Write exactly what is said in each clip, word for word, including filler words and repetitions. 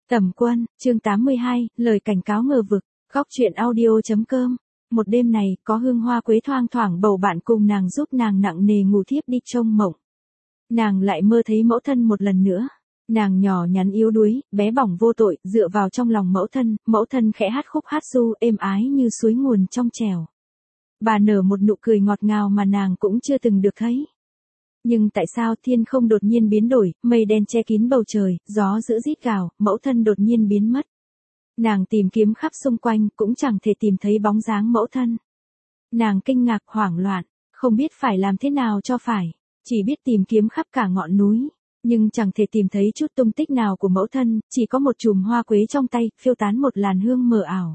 Tẩm Quân, chương tám mươi hai, lời cảnh cáo ngờ vực, góc truyện audio.com. Một đêm này, có hương hoa quế thoang thoảng bầu bạn cùng nàng giúp nàng nặng nề ngủ thiếp đi trong mộng. Nàng lại mơ thấy mẫu thân một lần nữa. Nàng nhỏ nhắn yếu đuối, bé bỏng vô tội, dựa vào trong lòng mẫu thân, mẫu thân khẽ hát khúc hát ru êm ái như suối nguồn trong trèo. Bà nở một nụ cười ngọt ngào mà nàng cũng chưa từng được thấy. Nhưng tại sao thiên không đột nhiên biến đổi, mây đen che kín bầu trời, gió dữ rít gào, mẫu thân đột nhiên biến mất. Nàng tìm kiếm khắp xung quanh cũng chẳng thể tìm thấy bóng dáng mẫu thân. Nàng kinh ngạc hoảng loạn, không biết phải làm thế nào cho phải, chỉ biết tìm kiếm khắp cả ngọn núi, nhưng chẳng thể tìm thấy chút tung tích nào của mẫu thân, chỉ có một chùm hoa quế trong tay, phiêu tán một làn hương mờ ảo.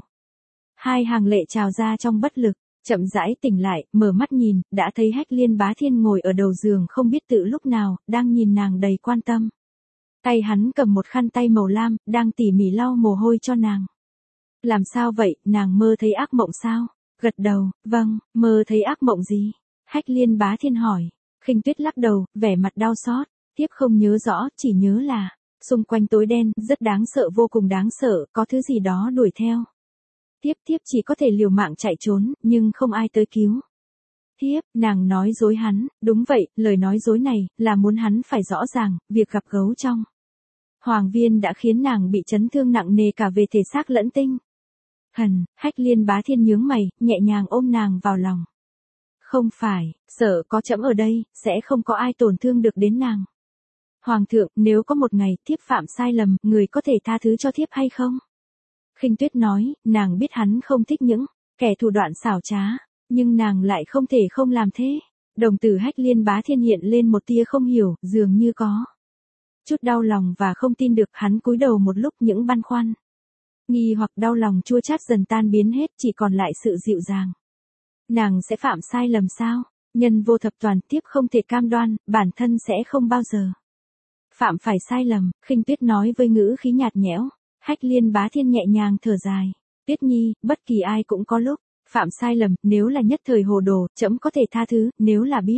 Hai hàng lệ trào ra trong bất lực. Chậm rãi tỉnh lại, mở mắt nhìn, đã thấy Hách Liên Bá Thiên ngồi ở đầu giường không biết tự lúc nào, đang nhìn nàng đầy quan tâm. Tay hắn cầm một khăn tay màu lam, đang tỉ mỉ lau mồ hôi cho nàng. Làm sao vậy, nàng mơ thấy ác mộng sao? Gật đầu, vâng, mơ thấy ác mộng gì? Hách Liên Bá Thiên hỏi. Khinh Tuyết lắc đầu, vẻ mặt đau xót, tiếp không nhớ rõ, chỉ nhớ là, xung quanh tối đen, rất đáng sợ vô cùng đáng sợ, có thứ gì đó đuổi theo. Tiếp tiếp chỉ có thể liều mạng chạy trốn, nhưng không ai tới cứu. Tiếp, nàng nói dối hắn, đúng vậy, lời nói dối này, là muốn hắn phải rõ ràng, việc gặp gấu trong Hoàng Viên đã khiến nàng bị chấn thương nặng nề cả về thể xác lẫn tinh. Hần, Hách Liên Bá Thiên nhướng mày, nhẹ nhàng ôm nàng vào lòng. Không phải, sợ có trẫm ở đây, sẽ không có ai tổn thương được đến nàng. Hoàng thượng, nếu có một ngày, thiếp phạm sai lầm, người có thể tha thứ cho thiếp hay không? Khinh Tuyết nói, nàng biết hắn không thích những kẻ thủ đoạn xảo trá, nhưng nàng lại không thể không làm thế. Đồng tử Hách Liên Bá Thiên hiện lên một tia không hiểu, dường như có chút đau lòng và không tin được. Hắn cúi đầu một lúc, những băn khoăn, nghi hoặc đau lòng chua chát dần tan biến hết, chỉ còn lại sự dịu dàng. Nàng sẽ phạm sai lầm sao? Nhân vô thập toàn, tiếp không thể cam đoan, bản thân sẽ không bao giờ phạm phải sai lầm. Khinh Tuyết nói với ngữ khí nhạt nhẽo. Hách Liên Bá Thiên nhẹ nhàng thở dài. Tuyết Nhi, bất kỳ ai cũng có lúc phạm sai lầm, nếu là nhất thời hồ đồ, trẫm có thể tha thứ, nếu là biết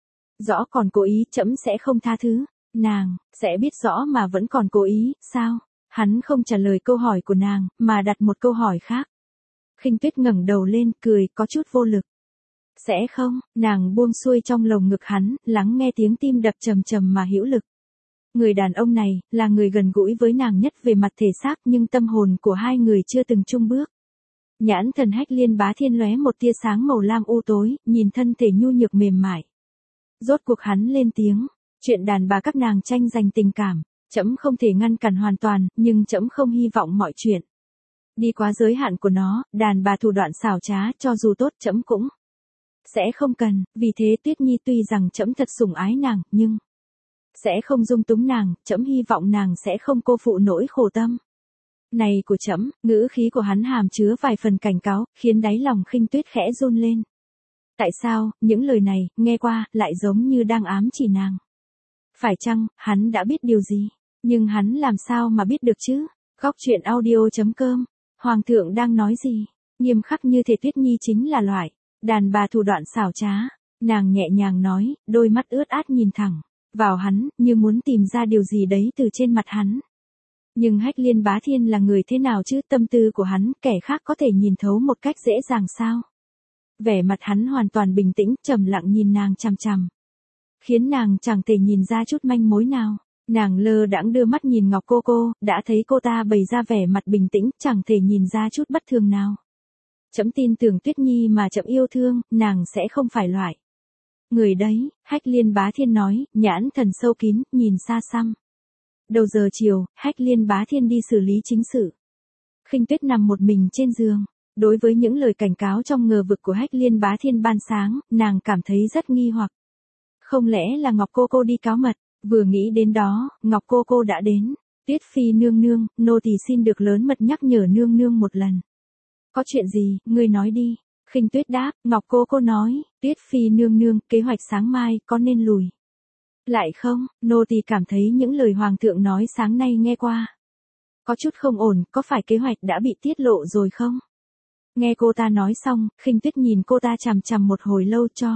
rõ còn cố ý, trẫm sẽ không tha thứ. Nàng sẽ biết rõ mà vẫn còn cố ý, sao? Hắn không trả lời câu hỏi của nàng, mà đặt một câu hỏi khác. Khinh Tuyết ngẩng đầu lên, cười, có chút vô lực. Sẽ không? Nàng buông xuôi trong lồng ngực hắn, lắng nghe tiếng tim đập trầm trầm mà hữu lực. Người đàn ông này, là người gần gũi với nàng nhất về mặt thể xác, nhưng tâm hồn của hai người chưa từng chung bước. Nhãn thần Hách Liên Bá Thiên lóe một tia sáng màu lam u tối, nhìn thân thể nhu nhược mềm mại. Rốt cuộc hắn lên tiếng, chuyện đàn bà các nàng tranh giành tình cảm, trẫm không thể ngăn cản hoàn toàn, nhưng trẫm không hy vọng mọi chuyện đi quá giới hạn của nó. Đàn bà thủ đoạn xảo trá, cho dù tốt, trẫm cũng sẽ không cần. Vì thế Tuyết Nhi tuy rằng trẫm thật sủng ái nàng, nhưng sẽ không dung túng nàng, trẫm hy vọng nàng sẽ không cô phụ nỗi khổ tâm này của trẫm. Ngữ khí của hắn hàm chứa vài phần cảnh cáo, khiến đáy lòng Khinh Tuyết khẽ run lên. Tại sao, những lời này, nghe qua, lại giống như đang ám chỉ nàng? Phải chăng, hắn đã biết điều gì? Nhưng hắn làm sao mà biết được chứ? Góc truyện audio.com. Hoàng thượng đang nói gì? Nghiêm khắc như thể Tuyết Nhi chính là loại đàn bà thủ đoạn xảo trá. Nàng nhẹ nhàng nói, đôi mắt ướt át nhìn thẳng vào hắn, như muốn tìm ra điều gì đấy từ trên mặt hắn. Nhưng Hách Liên Bá Thiên là người thế nào chứ? Tâm tư của hắn, kẻ khác có thể nhìn thấu một cách dễ dàng sao? Vẻ mặt hắn hoàn toàn bình tĩnh, trầm lặng nhìn nàng chằm chằm, khiến nàng chẳng thể nhìn ra chút manh mối nào. Nàng lơ đãng đưa mắt nhìn Ngọc Cô Cô, đã thấy cô ta bày ra vẻ mặt bình tĩnh, chẳng thể nhìn ra chút bất thường nào. Trẫm tin tưởng Tuyết Nhi mà trẫm yêu thương, nàng sẽ không phải loại người đấy. Hách Liên Bá Thiên nói, nhãn thần sâu kín, nhìn xa xăm. Đầu giờ chiều, Hách Liên Bá Thiên đi xử lý chính sự. Khinh Tuyết nằm một mình trên giường. Đối với những lời cảnh cáo trong ngờ vực của Hách Liên Bá Thiên ban sáng, nàng cảm thấy rất nghi hoặc. Không lẽ là Ngọc Cô Cô đi cáo mật? Vừa nghĩ đến đó, Ngọc Cô Cô đã đến. Tuyết Phi nương nương, nô tỳ xin được lớn mật nhắc nhở nương nương một lần. Có chuyện gì, ngươi nói đi. Khinh Tuyết đáp. Ngọc Cô Cô nói, Tuyết Phi nương nương, kế hoạch sáng mai, có nên lùi lại không? Nô tỳ cảm thấy những lời Hoàng thượng nói sáng nay nghe qua có chút không ổn, có phải kế hoạch đã bị tiết lộ rồi không? Nghe cô ta nói xong, Khinh Tuyết nhìn cô ta chằm chằm một hồi lâu cho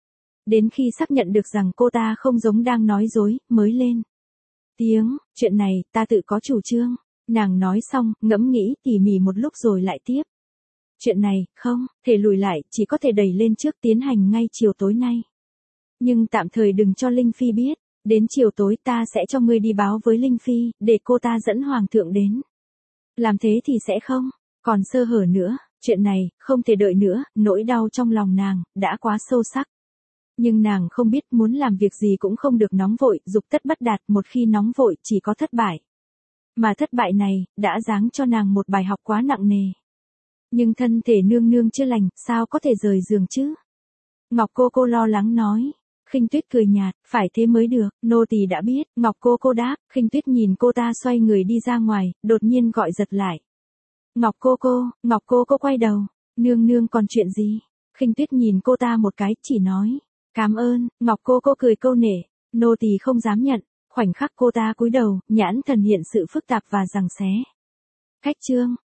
đến khi xác nhận được rằng cô ta không giống đang nói dối, mới lên tiếng. Chuyện này, ta tự có chủ trương. Nàng nói xong, ngẫm nghĩ tỉ mỉ một lúc rồi lại tiếp. Chuyện này, không, thể lùi lại, chỉ có thể đẩy lên trước tiến hành ngay chiều tối nay. Nhưng tạm thời đừng cho Linh Phi biết, đến chiều tối ta sẽ cho ngươi đi báo với Linh Phi, để cô ta dẫn Hoàng thượng đến. Làm thế thì sẽ không, còn sơ hở nữa, chuyện này, không thể đợi nữa, nỗi đau trong lòng nàng, đã quá sâu sắc. Nhưng nàng không biết muốn làm việc gì cũng không được nóng vội, dục tất bất đạt, một khi nóng vội chỉ có thất bại. Mà thất bại này, đã giáng cho nàng một bài học quá nặng nề. Nhưng thân thể nương nương chưa lành, sao có thể rời giường chứ? Ngọc cô cô lo lắng nói. Khinh Tuyết cười nhạt, phải thế mới được, nô tỳ đã biết, Ngọc cô cô đáp, Khinh Tuyết nhìn cô ta xoay người đi ra ngoài, đột nhiên gọi giật lại. Ngọc cô cô, Ngọc cô cô quay đầu, nương nương còn chuyện gì? Khinh Tuyết nhìn cô ta một cái, chỉ nói, cảm ơn, Ngọc cô cô cười câu nể, nô tỳ không dám nhận, khoảnh khắc cô ta cúi đầu, nhãn thần hiện sự phức tạp và giằng xé. Cách chương